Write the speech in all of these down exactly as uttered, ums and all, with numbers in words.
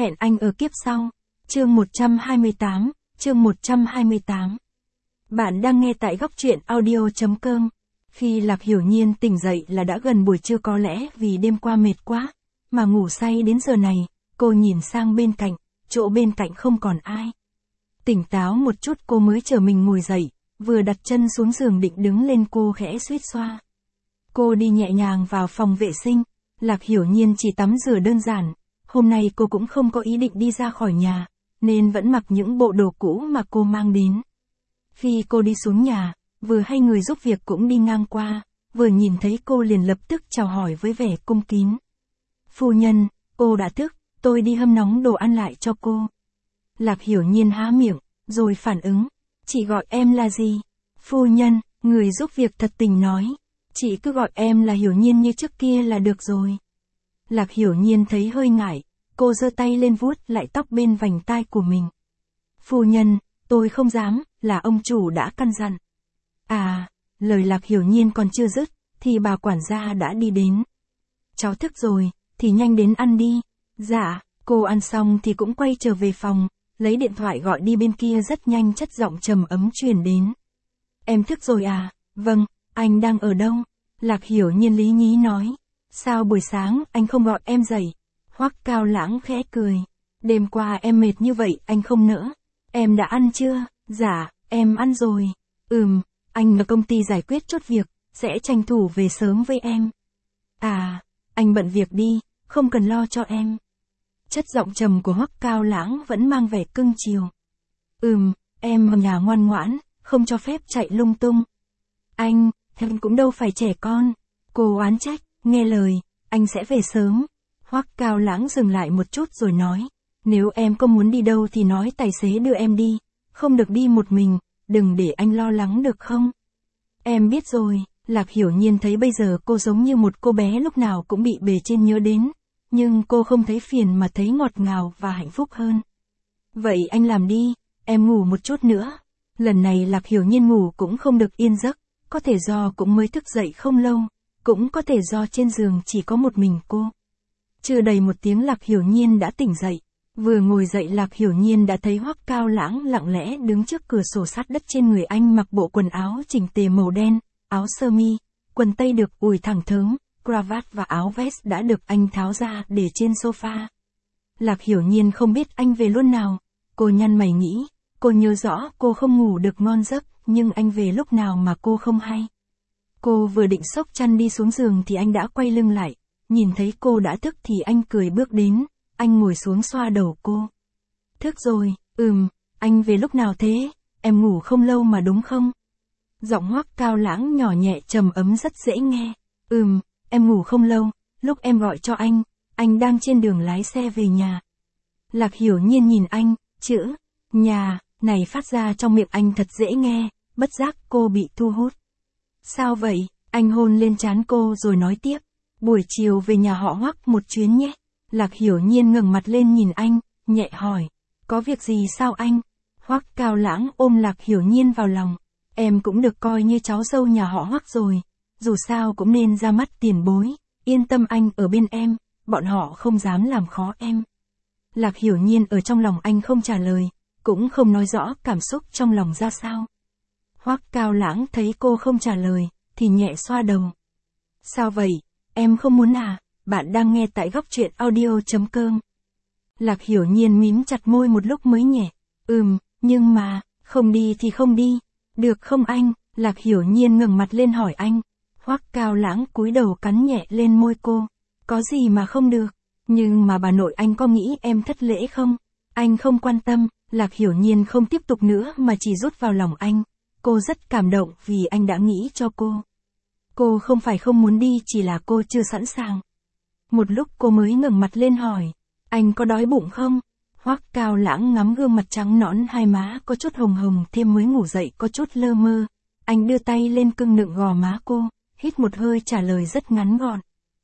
Hẹn anh ở kiếp sau. Chương một trăm hai mươi tám, chương một trăm hai mươi tám. Bạn đang nghe tại góc truyện audio.com. Khi Lạc Hiểu Nhiên tỉnh dậy là đã gần buổi trưa, có lẽ vì đêm qua mệt quá, mà ngủ say đến giờ này. Cô nhìn sang bên cạnh, chỗ bên cạnh không còn ai. Tỉnh táo một chút cô mới chờ mình ngồi dậy, vừa đặt chân xuống giường định đứng lên cô khẽ suýt xoa. Cô đi nhẹ nhàng vào phòng vệ sinh, Lạc Hiểu Nhiên chỉ tắm rửa đơn giản. Hôm nay cô cũng không có ý định đi ra khỏi nhà, nên vẫn mặc những bộ đồ cũ mà cô mang đến. Khi cô đi xuống nhà, vừa hay người giúp việc cũng đi ngang qua, vừa nhìn thấy cô liền lập tức chào hỏi với vẻ cung kín. Phu nhân, cô đã thức, tôi đi hâm nóng đồ ăn lại cho cô. Lạc Hiểu Nhiên há miệng, rồi phản ứng. Chị gọi em là gì? Phu nhân, người giúp việc thật tình nói. Chị cứ gọi em là Hiểu Nhiên như trước kia là được rồi. Lạc Hiểu Nhiên thấy hơi ngại, cô giơ tay lên vuốt lại tóc bên vành tai của mình. Phu nhân, tôi không dám, là ông chủ đã căn dặn. À, lời Lạc Hiểu Nhiên còn chưa dứt, thì bà quản gia đã đi đến. Cháu thức rồi, thì nhanh đến ăn đi. Dạ, cô ăn xong thì cũng quay trở về phòng, lấy điện thoại gọi đi bên kia rất nhanh chất giọng trầm ấm truyền đến. Em thức rồi à? Vâng, anh đang ở đâu? Lạc Hiểu Nhiên lý nhí nói. Sao buổi sáng anh không gọi em dậy? Hoắc Cao Lãng khẽ cười. Đêm qua em mệt như vậy anh không nỡ. Em đã ăn chưa? Dạ, em ăn rồi. Ừm, anh ở công ty giải quyết chút việc, sẽ tranh thủ về sớm với em. À, anh bận việc đi, không cần lo cho em. Chất giọng trầm của Hoắc Cao Lãng vẫn mang vẻ cưng chiều. Ừm, em ở nhà ngoan ngoãn, không cho phép chạy lung tung. Anh, em cũng đâu phải trẻ con. Cô oán trách, nghe lời, anh sẽ về sớm. Hoắc Cao Lãng dừng lại một chút rồi nói. Nếu em có muốn đi đâu thì nói tài xế đưa em đi, không được đi một mình, đừng để anh lo lắng được không? Em biết rồi. Lạc Hiểu Nhiên thấy bây giờ cô giống như một cô bé lúc nào cũng bị bề trên nhớ đến, nhưng cô không thấy phiền mà thấy ngọt ngào và hạnh phúc hơn. Vậy anh làm đi, em ngủ một chút nữa. Lần này Lạc Hiểu Nhiên ngủ cũng không được yên giấc, có thể do cũng mới thức dậy không lâu, cũng có thể do trên giường chỉ có một mình cô. Chưa đầy một tiếng Lạc Hiểu Nhiên đã tỉnh dậy. Vừa ngồi dậy Lạc Hiểu Nhiên đã thấy Hoắc Cao Lãng lặng lẽ đứng trước cửa sổ sát đất. Trên người anh mặc bộ quần áo chỉnh tề màu đen, áo sơ mi, quần tây được ủi thẳng thớm, cravat và áo vest đã được anh tháo ra để trên sofa. Lạc Hiểu Nhiên không biết anh về luôn nào. Cô nhăn mày nghĩ, cô nhớ rõ cô không ngủ được ngon giấc, nhưng anh về lúc nào mà cô không hay. Cô vừa định xốc chăn đi xuống giường thì anh đã quay lưng lại, nhìn thấy cô đã thức thì anh cười bước đến, anh ngồi xuống xoa đầu cô. Thức rồi, ừm, anh về lúc nào thế, em ngủ không lâu mà đúng không? Giọng Hoắc Cao Lãng nhỏ nhẹ trầm ấm rất dễ nghe. Ừm, em ngủ không lâu, lúc em gọi cho anh, anh đang trên đường lái xe về nhà. Lạc Hiểu Nhiên nhìn anh, chữ nhà này phát ra trong miệng anh thật dễ nghe, bất giác cô bị thu hút. Sao vậy? Anh hôn lên trán cô rồi nói tiếp. Buổi chiều về nhà họ Hoắc một chuyến nhé. Lạc Hiểu Nhiên ngẩng mặt lên nhìn anh, nhẹ hỏi. Có việc gì sao anh? Hoắc Cao Lãng ôm Lạc Hiểu Nhiên vào lòng. Em cũng được coi như cháu dâu nhà họ Hoắc rồi. Dù sao cũng nên ra mắt tiền bối. Yên tâm anh ở bên em, bọn họ không dám làm khó em. Lạc Hiểu Nhiên ở trong lòng anh không trả lời, cũng không nói rõ cảm xúc trong lòng ra sao. Hoắc Cao Lãng thấy cô không trả lời, thì nhẹ xoa đầu. Sao vậy, em không muốn à? Bạn đang nghe tại góc truyện audio.com. Lạc Hiểu Nhiên mím chặt môi một lúc mới nhẹ. Ừm, nhưng mà, không đi thì không đi. Được không anh? Lạc Hiểu Nhiên ngẩng mặt lên hỏi anh. Hoắc Cao Lãng cúi đầu cắn nhẹ lên môi cô. Có gì mà không được? Nhưng mà bà nội anh có nghĩ em thất lễ không? Anh không quan tâm. Lạc Hiểu Nhiên không tiếp tục nữa mà chỉ rút vào lòng anh. Cô rất cảm động vì anh đã nghĩ cho cô. Cô không phải không muốn đi, chỉ là cô chưa sẵn sàng. Một lúc cô mới ngẩng mặt lên hỏi. Anh có đói bụng không? Hoắc Cao Lãng ngắm gương mặt trắng nõn hai má có chút hồng hồng thêm mới ngủ dậy có chút lơ mơ. Anh đưa tay lên cưng nựng gò má cô, hít một hơi trả lời rất ngắn gọn.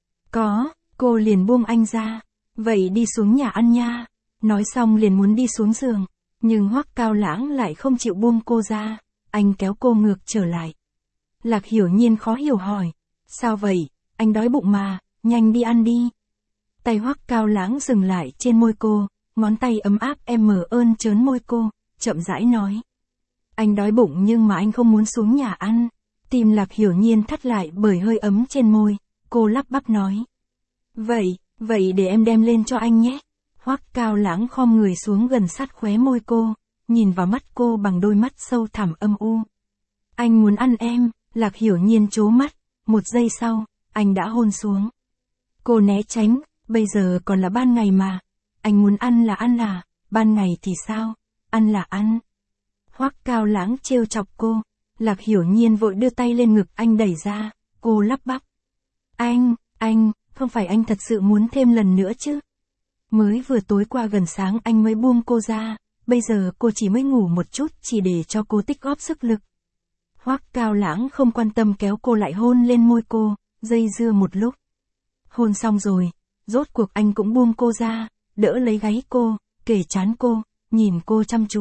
Có, cô liền buông anh ra. Vậy đi xuống nhà ăn nha. Nói xong liền muốn đi xuống giường. Nhưng Hoắc Cao Lãng lại không chịu buông cô ra. Anh kéo cô ngược trở lại. Lạc Hiểu Nhiên khó hiểu hỏi. Sao vậy, anh đói bụng mà, nhanh đi ăn đi. Tay Hoắc Cao Lãng dừng lại trên môi cô, ngón tay ấm áp em mờ ơn trớn môi cô, chậm rãi nói. Anh đói bụng nhưng mà anh không muốn xuống nhà ăn. Tim Lạc Hiểu Nhiên thắt lại bởi hơi ấm trên môi, cô lắp bắp nói. Vậy, vậy để em đem lên cho anh nhé. Hoắc Cao Lãng khom người xuống gần sát khóe môi cô, nhìn vào mắt cô bằng đôi mắt sâu thẳm âm u. Anh muốn ăn em, Lạc Hiểu Nhiên trố mắt, một giây sau, anh đã hôn xuống. Cô né tránh, bây giờ còn là ban ngày mà. Anh muốn ăn là ăn à, ban ngày thì sao, ăn là ăn. Hoắc Cao Lãng trêu chọc cô, Lạc Hiểu Nhiên vội đưa tay lên ngực anh đẩy ra, cô lắp bắp. Anh, anh, không phải anh thật sự muốn thêm lần nữa chứ? Mới vừa tối qua gần sáng anh mới buông cô ra, bây giờ cô chỉ mới ngủ một chút chỉ để cho cô tích góp sức lực. Hoắc Cao Lãng không quan tâm kéo cô lại hôn lên môi cô, dây dưa một lúc. Hôn xong rồi, rốt cuộc anh cũng buông cô ra, đỡ lấy gáy cô, kề trán cô, nhìn cô chăm chú.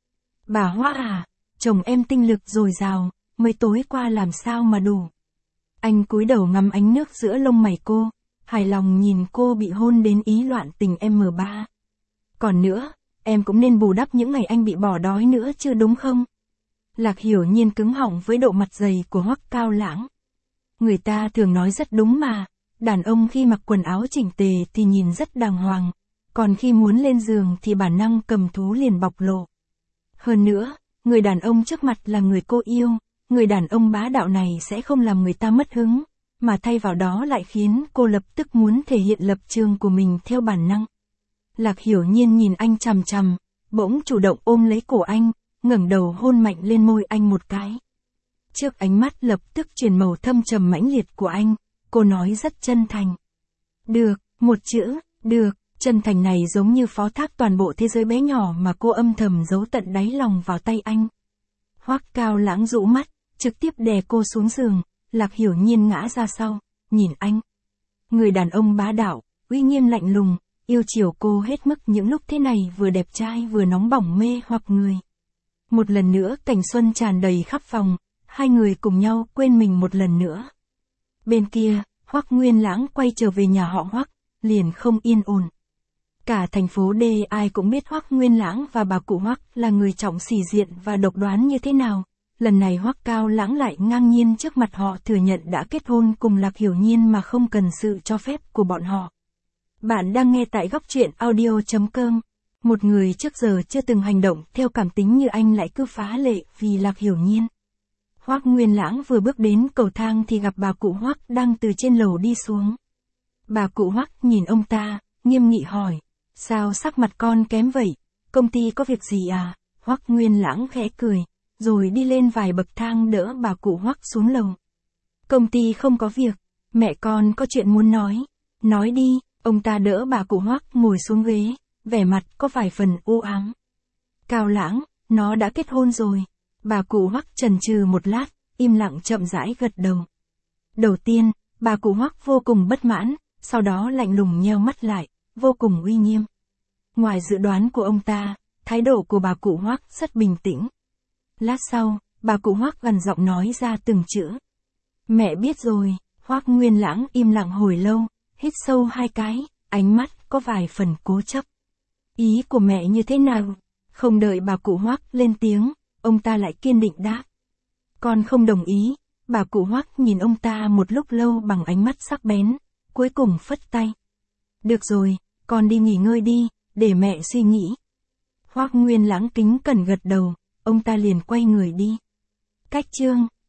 Bà Hoắc à, chồng em tinh lực dồi dào, mới tối qua làm sao mà đủ. Anh cúi đầu ngắm ánh nước giữa lông mày cô, hài lòng nhìn cô bị hôn đến ý loạn tình em ba. Còn nữa, em cũng nên bù đắp những ngày anh bị bỏ đói nữa chứ đúng không? Lạc Hiểu Nhiên cứng họng với độ mặt dày của Hoắc Cao Lãng. Người ta thường nói rất đúng mà, đàn ông khi mặc quần áo chỉnh tề thì nhìn rất đàng hoàng, còn khi muốn lên giường thì bản năng cầm thú liền bộc lộ. Hơn nữa, người đàn ông trước mặt là người cô yêu, người đàn ông bá đạo này sẽ không làm người ta mất hứng, mà thay vào đó lại khiến cô lập tức muốn thể hiện lập trường của mình theo bản năng. Lạc Hiểu Nhiên nhìn anh chằm chằm, bỗng chủ động ôm lấy cổ anh, ngẩng đầu hôn mạnh lên môi anh một cái. Trước ánh mắt lập tức chuyển màu thâm trầm mãnh liệt của anh, cô nói rất chân thành. Được, một chữ, được, chân thành này giống như phó thác toàn bộ thế giới bé nhỏ mà cô âm thầm giấu tận đáy lòng vào tay anh. Hoắc Cao Lãng rũ mắt, trực tiếp đè cô xuống giường, Lạc Hiểu Nhiên ngã ra sau, nhìn anh. Người đàn ông bá đạo, uy nghiêm lạnh lùng, yêu chiều cô hết mức những lúc thế này vừa đẹp trai vừa nóng bỏng mê hoặc người. Một lần nữa cảnh xuân tràn đầy khắp phòng, hai người cùng nhau quên mình một lần nữa. Bên kia, Hoắc Nguyên Lãng quay trở về nhà họ Hoắc, liền không yên ổn. Cả thành phố D ai cũng biết Hoắc Nguyên Lãng và bà cụ Hoắc là người trọng sĩ diện và độc đoán như thế nào. Lần này Hoắc Cao Lãng lại ngang nhiên trước mặt họ thừa nhận đã kết hôn cùng Lạc Hiểu Nhiên mà không cần sự cho phép của bọn họ. Bạn đang nghe tại góc truyện audio chấm com. Một người trước giờ chưa từng hành động theo cảm tính như anh lại cứ phá lệ vì Lạc Hiểu Nhiên. Hoắc Nguyên Lãng vừa bước đến cầu thang thì gặp bà cụ Hoắc đang từ trên lầu đi xuống. Bà cụ Hoắc nhìn ông ta, nghiêm nghị hỏi, sao sắc mặt con kém vậy, công ty có việc gì à? Hoắc Nguyên Lãng khẽ cười, rồi đi lên vài bậc thang đỡ bà cụ Hoắc xuống lầu. Công ty không có việc, mẹ con có chuyện muốn nói. Nói đi, ông ta đỡ bà cụ Hoắc ngồi xuống ghế, vẻ mặt có vài phần u ám. Cao Lãng, nó đã kết hôn rồi. Bà cụ Hoắc chần chừ một lát, im lặng chậm rãi gật đầu. Đầu tiên, bà cụ Hoắc vô cùng bất mãn, sau đó lạnh lùng nheo mắt lại, vô cùng uy nghiêm. Ngoài dự đoán của ông ta, thái độ của bà cụ Hoắc rất bình tĩnh. Lát sau, bà cụ Hoắc gần giọng nói ra từng chữ. Mẹ biết rồi. Hoắc Nguyên Lãng im lặng hồi lâu, hít sâu hai cái, ánh mắt có vài phần cố chấp. Ý của mẹ như thế nào? Không đợi bà cụ Hoắc lên tiếng, ông ta lại kiên định đáp. Con không đồng ý. Bà cụ Hoắc nhìn ông ta một lúc lâu bằng ánh mắt sắc bén, cuối cùng phất tay. Được rồi, con đi nghỉ ngơi đi, để mẹ suy nghĩ. Hoắc Nguyên Lãng kính cẩn gật đầu, ông ta liền quay người đi. Cách chương